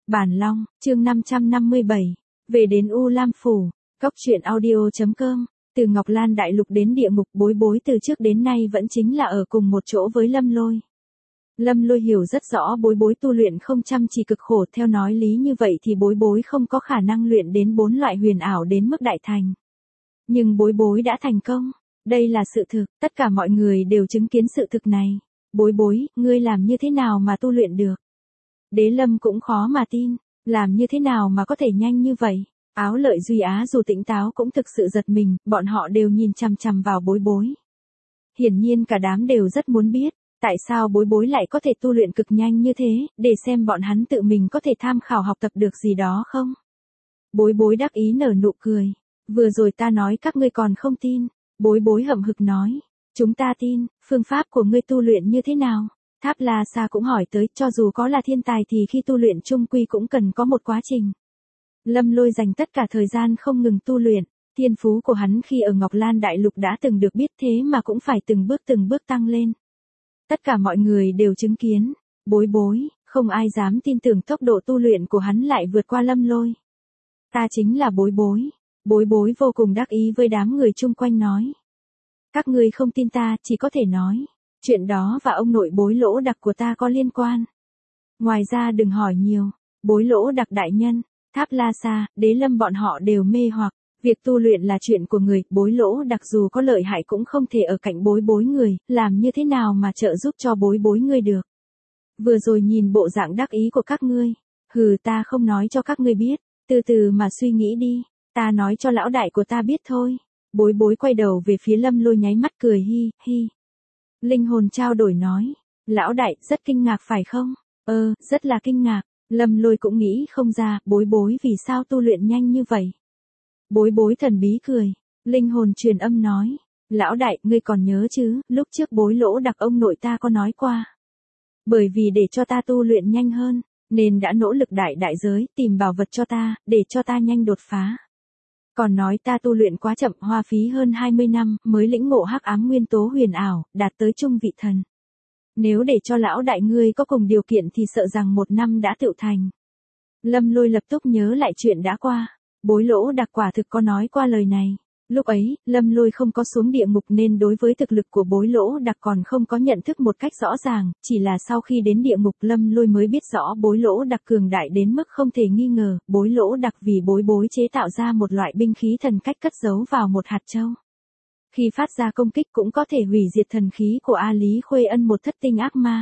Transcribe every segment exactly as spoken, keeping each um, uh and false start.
Bản Long, chương năm trăm năm mươi bảy, về đến U Lam Phủ, Cốc truyện audio.com, từ Ngọc Lan Đại Lục đến địa ngục Bối Bối từ trước đến nay vẫn chính là ở cùng một chỗ với Lâm Lôi. Lâm Lôi hiểu rất rõ Bối Bối tu luyện không chăm chỉ cực khổ, theo nói lý như vậy thì Bối Bối không có khả năng luyện đến bốn loại huyền ảo đến mức đại thành. Nhưng Bối Bối đã thành công, đây là sự thực, tất cả mọi người đều chứng kiến sự thực này. Bối Bối, ngươi làm như thế nào mà tu luyện được? Đế Lâm cũng khó mà tin, làm như thế nào mà có thể nhanh như vậy? Áo Lợi Duy Á dù tỉnh táo cũng thực sự giật mình, bọn họ đều nhìn chằm chằm vào Bối Bối. Hiển nhiên cả đám đều rất muốn biết, tại sao Bối Bối lại có thể tu luyện cực nhanh như thế, để xem bọn hắn tự mình có thể tham khảo học tập được gì đó không? Bối Bối đắc ý nở nụ cười, vừa rồi ta nói các ngươi còn không tin. Bối Bối hậm hực nói, chúng ta tin, phương pháp của ngươi tu luyện như thế nào? Tháp La Sa cũng hỏi tới, cho dù có là thiên tài thì khi tu luyện chung quy cũng cần có một quá trình. Lâm Lôi dành tất cả thời gian không ngừng tu luyện, thiên phú của hắn khi ở Ngọc Lan Đại Lục đã từng được biết, thế mà cũng phải từng bước từng bước tăng lên. Tất cả mọi người đều chứng kiến, Bối Bối, không ai dám tin tưởng tốc độ tu luyện của hắn lại vượt qua Lâm Lôi. Ta chính là Bối Bối. Bối Bối vô cùng đắc ý với đám người chung quanh nói. Các ngươi không tin ta, chỉ có thể nói, chuyện đó và ông nội Bối Lỗ Đặc của ta có liên quan. Ngoài ra đừng hỏi nhiều, Bối Lỗ Đặc đại nhân, Tháp La Sa, Đế Lâm bọn họ đều mê hoặc, việc tu luyện là chuyện của người, Bối Lỗ Đặc dù có lợi hại cũng không thể ở cạnh Bối Bối người, làm như thế nào mà trợ giúp cho Bối Bối người được. Vừa rồi nhìn bộ dạng đắc ý của các ngươi, hừ, ta không nói cho các ngươi biết, từ từ mà suy nghĩ đi. Ta nói cho lão đại của ta biết thôi. Bối Bối quay đầu về phía Lâm Lôi nháy mắt cười hi, hi. Linh hồn trao đổi nói. Lão đại, rất kinh ngạc phải không? Ơ, rất là kinh ngạc. Lâm Lôi cũng nghĩ không ra, Bối Bối vì sao tu luyện nhanh như vậy. Bối Bối thần bí cười. Linh hồn truyền âm nói. Lão đại, ngươi còn nhớ chứ, lúc trước Bối Lỗ Đặc ông nội ta có nói qua. Bởi vì để cho ta tu luyện nhanh hơn, nên đã nỗ lực đại đại giới, tìm bảo vật cho ta, để cho ta nhanh đột phá. Còn nói ta tu luyện quá chậm, hoa phí hơn hai mươi năm, mới lĩnh ngộ hắc ám nguyên tố huyền ảo, đạt tới trung vị thần. Nếu để cho lão đại ngươi có cùng điều kiện thì sợ rằng một năm đã tựu thành. Lâm Lôi lập tức nhớ lại chuyện đã qua. Bối Lỗ Đặc quả thực có nói qua lời này. Lúc ấy, Lâm Lôi không có xuống địa ngục nên đối với thực lực của Bối Lỗ Đặc còn không có nhận thức một cách rõ ràng, chỉ là sau khi đến địa ngục Lâm Lôi mới biết rõ Bối Lỗ Đặc cường đại đến mức không thể nghi ngờ, Bối Lỗ Đặc vì Bối Bối chế tạo ra một loại binh khí thần cách cất giấu vào một hạt châu. Khi phát ra công kích cũng có thể hủy diệt thần khí của A Lý Khuê Ân một thất tinh ác ma.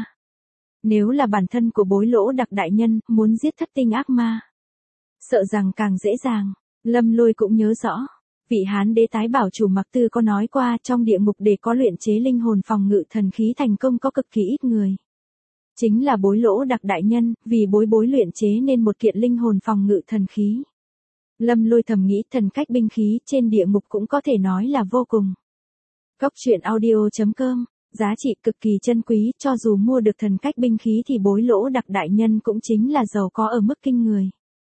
Nếu là bản thân của Bối Lỗ Đặc đại nhân, muốn giết thất tinh ác ma, sợ rằng càng dễ dàng. Lâm Lôi cũng nhớ rõ. Vị Hán đế tái bảo chủ Mặc Tư có nói qua, trong địa ngục để có luyện chế linh hồn phòng ngự thần khí thành công có cực kỳ ít người. Chính là Bối Lỗ Đặc đại nhân, vì Bối Bối luyện chế nên một kiện linh hồn phòng ngự thần khí. Lâm Lôi thầm nghĩ thần cách binh khí trên địa ngục cũng có thể nói là vô cùng. Cốc truyện audio.com, giá trị cực kỳ chân quý, cho dù mua được thần cách binh khí thì Bối Lỗ Đặc đại nhân cũng chính là giàu có ở mức kinh người.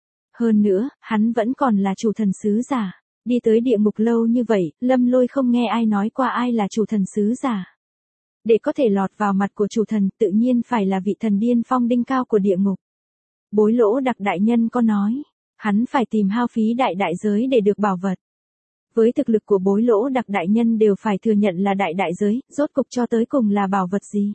Hơn nữa, hắn vẫn còn là chủ thần sứ giả. Đi tới địa ngục lâu như vậy, Lâm Lôi không nghe ai nói qua ai là chủ thần sứ giả. Để có thể lọt vào mặt của chủ thần, tự nhiên phải là vị thần điên phong đinh cao của địa ngục. Bối Lỗ Đặc đại nhân có nói, hắn phải tìm hao phí đại đại giới để được bảo vật. Với thực lực của Bối Lỗ Đặc đại nhân đều phải thừa nhận là đại đại giới, rốt cục cho tới cùng là bảo vật gì.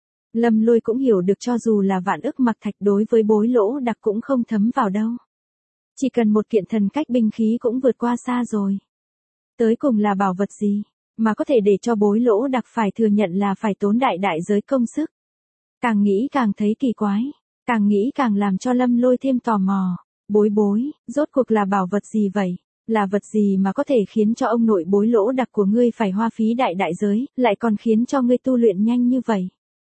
Lâm Lôi cũng hiểu được cho dù là vạn ức mặc thạch đối với Bối Lỗ Đặc cũng không thấm vào đâu. Chỉ cần một kiện thần cách binh khí cũng vượt qua xa rồi. Tới cùng là bảo vật gì, mà có thể để cho Bối Lỗ Đặc phải thừa nhận là phải tốn đại đại giới công sức. Càng nghĩ càng thấy kỳ quái, càng nghĩ càng làm cho Lâm Lôi thêm tò mò. Bối Bối, rốt cuộc là bảo vật gì vậy? Là vật gì mà có thể khiến cho ông nội Bối Lỗ Đặc của ngươi phải hoa phí đại đại giới, lại còn khiến cho ngươi tu luyện nhanh như vậy?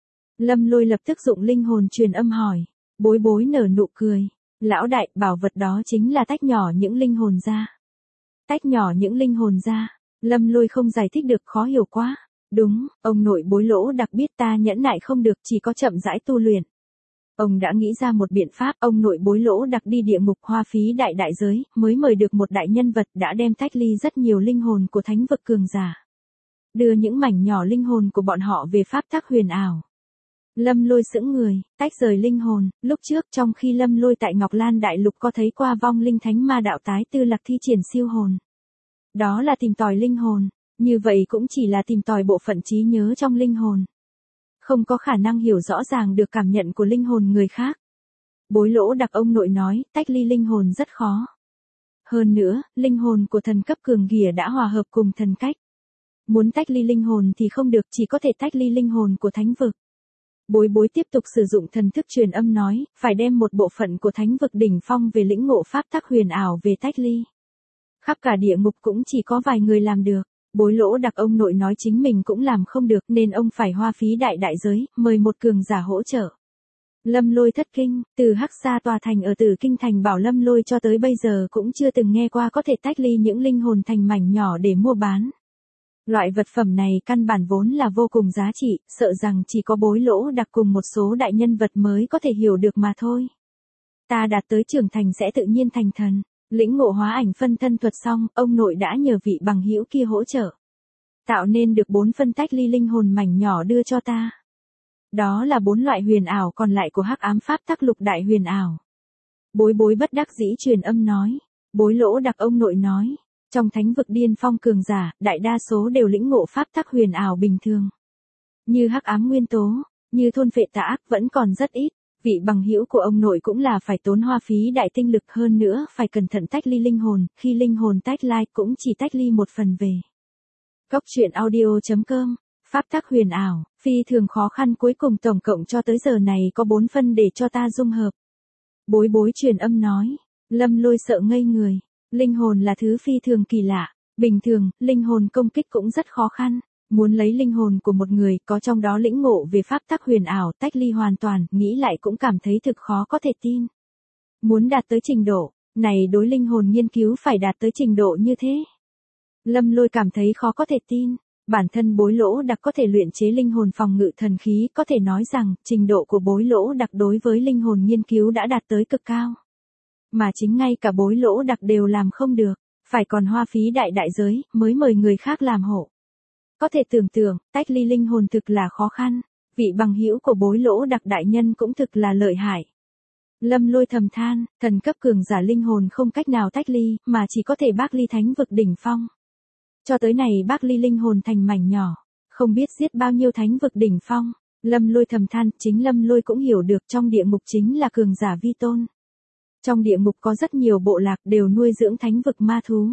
Lâm Lôi lập tức dụng linh hồn truyền âm hỏi. Bối Bối nở nụ cười. Lão đại, bảo vật đó chính là tách nhỏ những linh hồn ra. Tách nhỏ những linh hồn ra. Lâm Lôi không giải thích được, khó hiểu quá. Đúng, ông nội Bối Lỗ Đặc biết ta nhẫn nại không được, chỉ có chậm rãi tu luyện. Ông đã nghĩ ra một biện pháp, ông nội Bối Lỗ Đặc đi địa ngục hoa phí đại đại giới, mới mời được một đại nhân vật đã đem tách ly rất nhiều linh hồn của thánh vực cường giả. Đưa những mảnh nhỏ linh hồn của bọn họ về pháp tắc huyền ảo. Lâm Lôi sững người, tách rời linh hồn, lúc trước trong khi Lâm Lôi tại Ngọc Lan Đại Lục có thấy qua vong linh thánh ma đạo tái tư lạc thi triển siêu hồn. Đó là tìm tòi linh hồn, như vậy cũng chỉ là tìm tòi bộ phận trí nhớ trong linh hồn. Không có khả năng hiểu rõ ràng được cảm nhận của linh hồn người khác. Bối Lỗ Đặc ông nội nói, tách ly linh hồn rất khó. Hơn nữa, linh hồn của thần cấp cường kìa đã hòa hợp cùng thần cách. Muốn tách ly linh hồn thì không được, chỉ có thể tách ly linh hồn của thánh vực. Bối Bối tiếp tục sử dụng thần thức truyền âm nói, phải đem một bộ phận của thánh vực đỉnh phong về lĩnh ngộ pháp tắc huyền ảo về tách ly. Khắp cả địa ngục cũng chỉ có vài người làm được. Bối Lỗ Đặc ông nội nói chính mình cũng làm không được nên ông phải hoa phí đại đại giới, mời một cường giả hỗ trợ. Lâm Lôi thất kinh, từ Hắc Sa tòa thành ở Tử Kinh thành bảo Lâm Lôi cho tới bây giờ cũng chưa từng nghe qua có thể tách ly những linh hồn thành mảnh nhỏ để mua bán. Loại vật phẩm này căn bản vốn là vô cùng giá trị, sợ rằng chỉ có Bối Lỗ Đặc cùng một số đại nhân vật mới có thể hiểu được mà thôi. Ta đạt tới trưởng thành sẽ tự nhiên thành thần. Lĩnh ngộ hóa ảnh phân thân thuật xong, ông nội đã nhờ vị bằng hữu kia hỗ trợ. Tạo nên được bốn phân tách ly linh hồn mảnh nhỏ đưa cho ta. Đó là bốn loại huyền ảo còn lại của hắc ám pháp tắc lục đại huyền ảo. Bối Bối bất đắc dĩ truyền âm nói. Bối Lỗ Đặc ông nội nói. Trong thánh vực điên phong cường giả, đại đa số đều lĩnh ngộ pháp tắc huyền ảo bình thường. Như hắc ám nguyên tố, như thôn phệ tà ác vẫn còn rất ít. Vị bằng hữu của ông nội cũng là phải tốn hoa phí đại tinh lực hơn nữa, phải cẩn thận tách ly linh hồn, khi linh hồn tách lai cũng chỉ tách ly một phần về. Cốc truyện audio chấm com, pháp tắc huyền ảo, phi thường khó khăn cuối cùng tổng cộng cho tới giờ này có bốn phân để cho ta dung hợp. Bối Bối truyền âm nói, Lâm Lôi sợ ngây người, linh hồn là thứ phi thường kỳ lạ, bình thường, linh hồn công kích cũng rất khó khăn. Muốn lấy linh hồn của một người có trong đó lĩnh ngộ về pháp tắc huyền ảo tách ly hoàn toàn, nghĩ lại cũng cảm thấy thực khó có thể tin. Muốn đạt tới trình độ này đối linh hồn nghiên cứu phải đạt tới trình độ như thế. Lâm Lôi cảm thấy khó có thể tin, bản thân Bối Lỗ Đặc có thể luyện chế linh hồn phòng ngự thần khí, có thể nói rằng trình độ của Bối Lỗ Đặc đối với linh hồn nghiên cứu đã đạt tới cực cao. Mà chính ngay cả Bối Lỗ Đặc đều làm không được, phải còn hoa phí đại đại giới mới mời người khác làm hộ. Có thể tưởng tượng, tách ly linh hồn thực là khó khăn, vị bằng hữu của Bối Lỗ Đặc đại nhân cũng thực là lợi hại. Lâm Lôi thầm than, thần cấp cường giả linh hồn không cách nào tách ly, mà chỉ có thể bác ly thánh vực đỉnh phong. Cho tới này bác ly linh hồn thành mảnh nhỏ, không biết giết bao nhiêu thánh vực đỉnh phong. Lâm Lôi thầm than, chính Lâm Lôi cũng hiểu được trong địa ngục chính là cường giả vi tôn. Trong địa ngục có rất nhiều bộ lạc đều nuôi dưỡng thánh vực ma thú.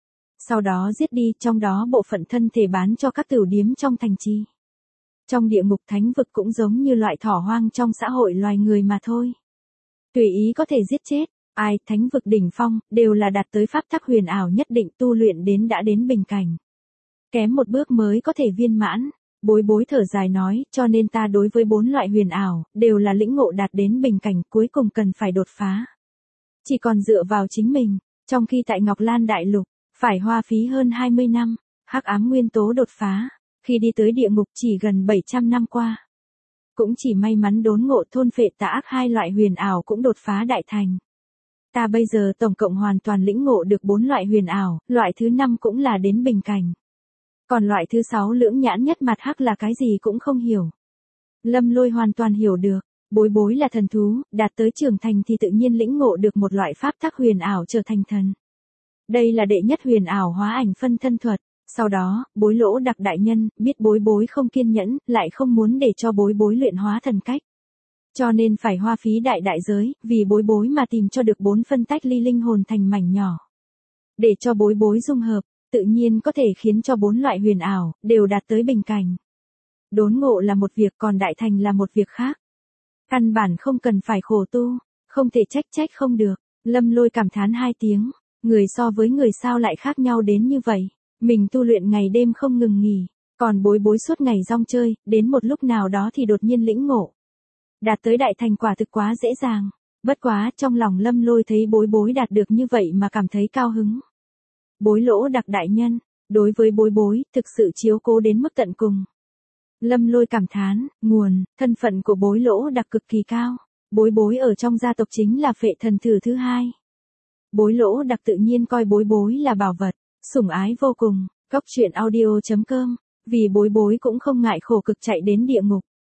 Sau đó giết đi, trong đó bộ phận thân thể bán cho các tửu điếm trong thành trì. Trong địa ngục thánh vực cũng giống như loại thỏ hoang trong xã hội loài người mà thôi. Tùy ý có thể giết chết, ai thánh vực đỉnh phong, đều là đạt tới pháp tắc huyền ảo nhất định tu luyện đến đã đến bình cảnh. Kém một bước mới có thể viên mãn, Bối Bối thở dài nói, cho nên ta đối với bốn loại huyền ảo, đều là lĩnh ngộ đạt đến bình cảnh cuối cùng cần phải đột phá. Chỉ còn dựa vào chính mình, trong khi tại Ngọc Lan Đại Lục, phải hoa phí hơn hai mươi năm, hắc ám nguyên tố đột phá, khi đi tới địa ngục chỉ gần bảy trăm năm qua. Cũng chỉ may mắn đốn ngộ thôn phệ tà ác hai loại huyền ảo cũng đột phá đại thành. Ta bây giờ tổng cộng hoàn toàn lĩnh ngộ được bốn loại huyền ảo, loại thứ năm cũng là đến bình cảnh. Còn loại thứ sáu lưỡng nhãn nhất mặt hắc là cái gì cũng không hiểu. Lâm Lôi hoàn toàn hiểu được, Bối Bối là thần thú, đạt tới trưởng thành thì tự nhiên lĩnh ngộ được một loại pháp tắc huyền ảo trở thành thần. Đây là đệ nhất huyền ảo hóa ảnh phân thân thuật. Sau đó, Bối Lỗ Đặc đại nhân, biết Bối Bối không kiên nhẫn, lại không muốn để cho Bối Bối luyện hóa thần cách. Cho nên phải hoa phí đại đại giới, vì Bối Bối mà tìm cho được bốn phân tách ly linh hồn thành mảnh nhỏ. Để cho Bối Bối dung hợp, tự nhiên có thể khiến cho bốn loại huyền ảo, đều đạt tới bình cảnh. Đốn ngộ là một việc còn đại thành là một việc khác. Căn bản không cần phải khổ tu, không thể trách trách không được. Lâm Lôi cảm thán hai tiếng, người so với người sao lại khác nhau đến như vậy. Mình tu luyện ngày đêm không ngừng nghỉ, còn Bối Bối suốt ngày rong chơi, đến một lúc nào đó thì đột nhiên lĩnh ngộ. Đạt tới đại thành quả thực quá dễ dàng, bất quá trong lòng Lâm Lôi thấy Bối Bối đạt được như vậy mà cảm thấy cao hứng. Bối Lỗ Đặc đại nhân, đối với Bối Bối, thực sự chiếu cố đến mức tận cùng. Lâm Lôi cảm thán, nguồn, thân phận của Bối Lỗ Đặc cực kỳ cao, Bối Bối ở trong gia tộc chính là phệ thần thử thứ hai. Bối Lỗ Đặc tự nhiên coi Bối Bối là bảo vật. Sủng ái vô cùng, cốc truyện audio chấm com, vì Bối Bối cũng không ngại khổ cực chạy đến địa ngục.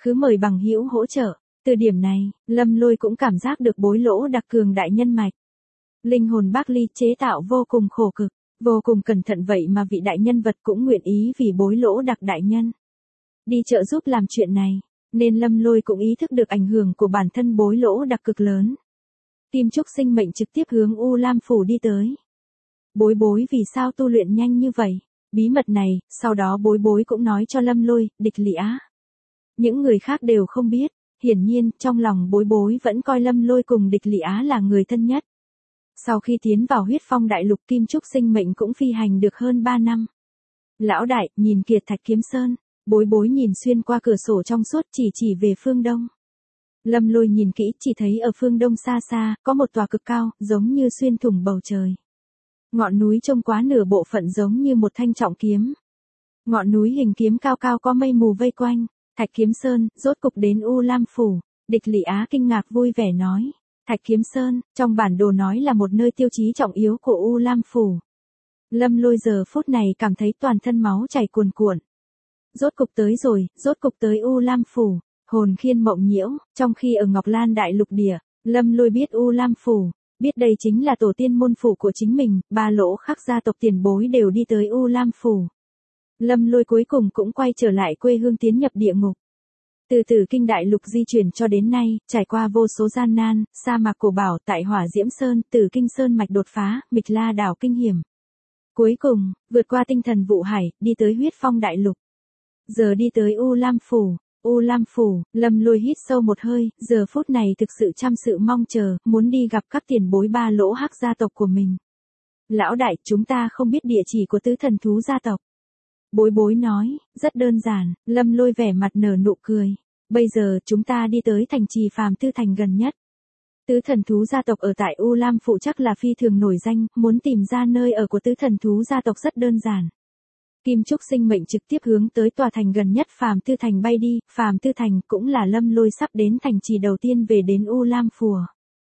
khứ mời bằng hữu hỗ trợ. Từ điểm này, Lâm Lôi cũng cảm giác được bối lỗ đặc cường đại nhân mạch. Linh hồn Bác Ly chế tạo vô cùng khổ cực, vô cùng cẩn thận, vậy mà vị đại nhân vật cũng nguyện ý vì bối lỗ đặc đại nhân đi trợ giúp làm chuyện này, nên Lâm Lôi cũng ý thức được ảnh hưởng của bản thân bối lỗ đặc cực lớn. Kim Trúc sinh mệnh trực tiếp hướng U Lam Phủ đi tới. Bối bối vì sao tu luyện nhanh như vậy? Bí mật này, sau đó bối bối cũng nói cho Lâm Lôi, Địch Lị Á. Những người khác đều không biết, hiển nhiên, trong lòng bối bối vẫn coi Lâm Lôi cùng Địch Lị Á là người thân nhất. Sau khi tiến vào huyết phong đại lục, Kim Trúc sinh mệnh cũng phi hành được hơn ba năm. Lão đại, nhìn kìa Thạch Kiếm Sơn, bối bối nhìn xuyên qua cửa sổ trong suốt chỉ chỉ về phương đông. Lâm Lôi nhìn kỹ chỉ thấy ở phương đông xa xa, có một tòa cực cao, giống như xuyên thủng bầu trời. Ngọn núi trông quá nửa bộ phận giống như một thanh trọng kiếm. Ngọn núi hình kiếm cao cao có mây mù vây quanh. Thạch Kiếm Sơn, rốt cục đến U Lam Phủ. Địch Lị Á kinh ngạc vui vẻ nói. Thạch Kiếm Sơn, trong bản đồ nói là một nơi tiêu chí trọng yếu của U Lam Phủ. Lâm Lôi giờ phút này cảm thấy toàn thân máu chảy cuồn cuộn. Rốt cục tới rồi, rốt cục tới U Lam Phủ. Hồn khiên mộng nhiễu, trong khi ở Ngọc Lan Đại Lục Địa, Lâm Lôi biết U Lam Phủ, biết đây chính là tổ tiên môn phủ của chính mình, ba lỗ khắc gia tộc tiền bối đều đi tới U Lam Phủ. Lâm Lôi cuối cùng cũng quay trở lại quê hương, tiến nhập địa ngục. Từ Tử Kinh Đại Lục di chuyển cho đến nay, trải qua vô số gian nan, sa mạc cổ bảo, tại Hỏa Diễm Sơn, Tử Kinh Sơn mạch đột phá, Mịch La đảo kinh hiểm. Cuối cùng, vượt qua tinh thần vụ hải, đi tới huyết phong đại lục. Giờ đi tới U Lam Phủ. U Lam Phủ, Lâm Lôi hít sâu một hơi, giờ phút này thực sự chăm sự mong chờ, muốn đi gặp các tiền bối ba lỗ hắc gia tộc của mình. Lão đại, chúng ta không biết địa chỉ của tứ thần thú gia tộc. Bối bối nói, rất đơn giản, Lâm Lôi vẻ mặt nở nụ cười. Bây giờ chúng ta đi tới thành trì Phàm Tư Thành gần nhất. Tứ thần thú gia tộc ở tại U Lam Phủ chắc là phi thường nổi danh, muốn tìm ra nơi ở của tứ thần thú gia tộc rất đơn giản. Kim Trúc sinh mệnh trực tiếp hướng tới tòa thành gần nhất Phàm Tư Thành bay đi, Phàm Tư Thành cũng là Lâm Lôi sắp đến thành trì đầu tiên về đến U Lam Phủ.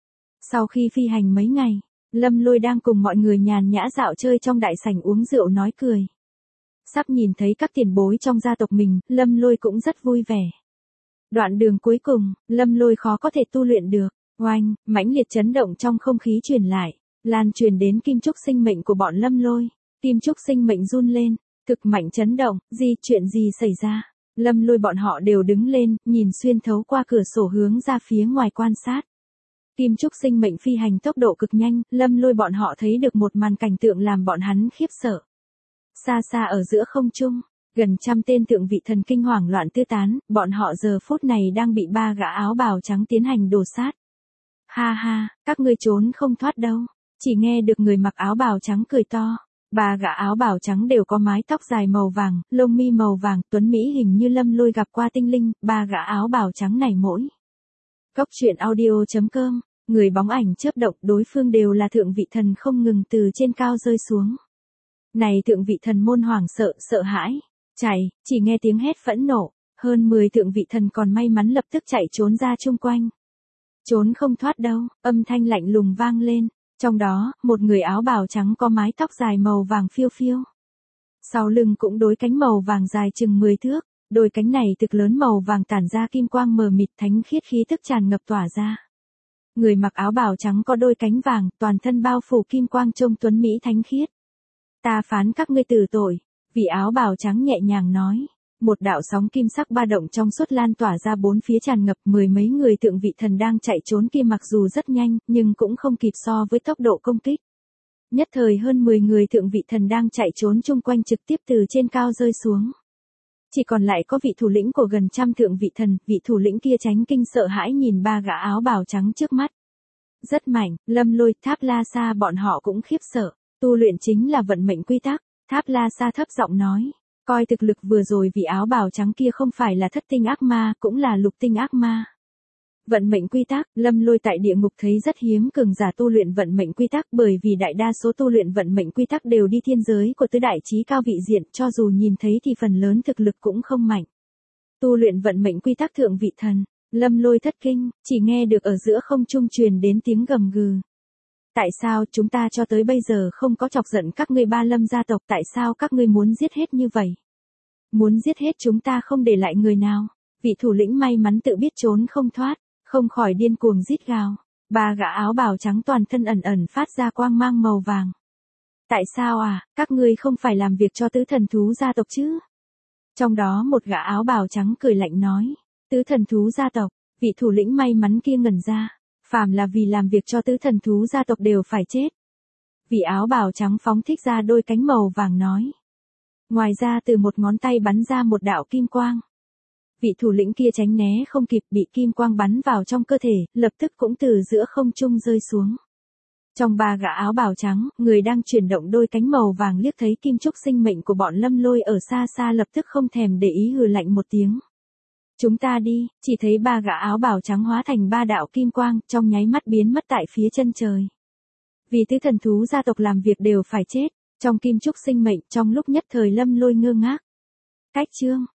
Sau khi phi hành mấy ngày, Lâm Lôi đang cùng mọi người nhàn nhã dạo chơi trong đại sảnh uống rượu nói cười. Sắp nhìn thấy các tiền bối trong gia tộc mình, Lâm Lôi cũng rất vui vẻ. Đoạn đường cuối cùng, Lâm Lôi khó có thể tu luyện được. Oanh, mãnh liệt chấn động trong không khí truyền lại, lan truyền đến Kim Trúc sinh mệnh của bọn Lâm Lôi. Kim Trúc sinh mệnh run lên, cực mạnh chấn động, gì, chuyện gì xảy ra? Lâm Lôi bọn họ đều đứng lên, nhìn xuyên thấu qua cửa sổ hướng ra phía ngoài quan sát. Kim Trúc sinh mệnh phi hành tốc độ cực nhanh, Lâm Lôi bọn họ thấy được một màn cảnh tượng làm bọn hắn khiếp sợ. Xa xa ở giữa không trung, gần trăm tên thượng vị thần kinh hoảng loạn tứ tán, bọn họ giờ phút này đang bị ba gã áo bào trắng tiến hành đổ sát. Ha ha, các ngươi trốn không thoát đâu. Chỉ nghe được người mặc áo bào trắng cười to. Ba gã áo bào trắng đều có mái tóc dài màu vàng, lông mi màu vàng, tuấn mỹ hình như Lâm Lôi gặp qua tinh linh. Ba gã áo bào trắng này mỗi Cốc truyện audio chấm com, người bóng ảnh chớp động, đối phương đều là thượng vị thần không ngừng từ trên cao rơi xuống. Này thượng vị thần môn hoảng sợ, sợ hãi, chạy, chỉ nghe tiếng hét phẫn nộ, hơn mười thượng vị thần còn may mắn lập tức chạy trốn ra chung quanh. Trốn không thoát đâu, âm thanh lạnh lùng vang lên, trong đó, một người áo bào trắng có mái tóc dài màu vàng phiêu phiêu. Sau lưng cũng đôi cánh màu vàng dài chừng mười thước, đôi cánh này thực lớn màu vàng tản ra kim quang mờ mịt, thánh khiết khí tức tràn ngập tỏa ra. Người mặc áo bào trắng có đôi cánh vàng, toàn thân bao phủ kim quang trông tuấn mỹ thánh khiết. Ta phán các ngươi tử tội, vị áo bào trắng nhẹ nhàng nói. Một đạo sóng kim sắc ba động trong suốt lan tỏa ra bốn phía tràn ngập, mười mấy người thượng vị thần đang chạy trốn kia mặc dù rất nhanh, nhưng cũng không kịp so với tốc độ công kích. Nhất thời hơn mười người thượng vị thần đang chạy trốn chung quanh trực tiếp từ trên cao rơi xuống. Chỉ còn lại có vị thủ lĩnh của gần trăm thượng vị thần, vị thủ lĩnh kia chánh kinh sợ hãi nhìn ba gã áo bào trắng trước mắt. Rất mạnh, Lâm Lôi, Tháp La Sa bọn họ cũng khiếp sợ, tu luyện chính là vận mệnh quy tắc, Tháp La Sa thấp giọng nói. Coi thực lực vừa rồi vì áo bào trắng kia không phải là thất tinh ác ma, cũng là lục tinh ác ma. Vận mệnh quy tắc, Lâm Lôi tại địa ngục thấy rất hiếm cường giả tu luyện vận mệnh quy tắc, bởi vì đại đa số tu luyện vận mệnh quy tắc đều đi thiên giới của tứ đại chí cao vị diện, cho dù nhìn thấy thì phần lớn thực lực cũng không mạnh. Tu luyện vận mệnh quy tắc thượng vị thần, Lâm Lôi thất kinh, chỉ nghe được ở giữa không trung truyền đến tiếng gầm gừ. Tại sao chúng ta cho tới bây giờ không có chọc giận các ngươi Ba Lâm gia tộc, tại sao các ngươi muốn giết hết như vậy? Muốn giết hết chúng ta không để lại người nào. Vị thủ lĩnh may mắn tự biết trốn không thoát, không khỏi điên cuồng rít gào. Ba gã áo bào trắng toàn thân ẩn ẩn phát ra quang mang màu vàng. Tại sao à, các ngươi không phải làm việc cho tứ thần thú gia tộc chứ? Trong đó một gã áo bào trắng cười lạnh nói. Tứ thần thú gia tộc, vị thủ lĩnh may mắn kia ngẩn ra. Phàm là vì làm việc cho tứ thần thú gia tộc đều phải chết. Vị áo bào trắng phóng thích ra đôi cánh màu vàng nói. Ngoài ra từ một ngón tay bắn ra một đạo kim quang. Vị thủ lĩnh kia tránh né không kịp, bị kim quang bắn vào trong cơ thể, lập tức cũng từ giữa không trung rơi xuống. Trong ba gã áo bào trắng, người đang chuyển động đôi cánh màu vàng liếc thấy kim trúc sinh mệnh của bọn Lâm Lôi ở xa xa lập tức không thèm để ý hừ lạnh một tiếng. Chúng ta đi, chỉ thấy ba gã áo bào trắng hóa thành ba đạo kim quang, trong nháy mắt biến mất tại phía chân trời. Vì tứ thần thú gia tộc làm việc đều phải chết, trong kim trúc sinh mệnh, trong lúc nhất thời Lâm Lôi ngơ ngác. Cách chương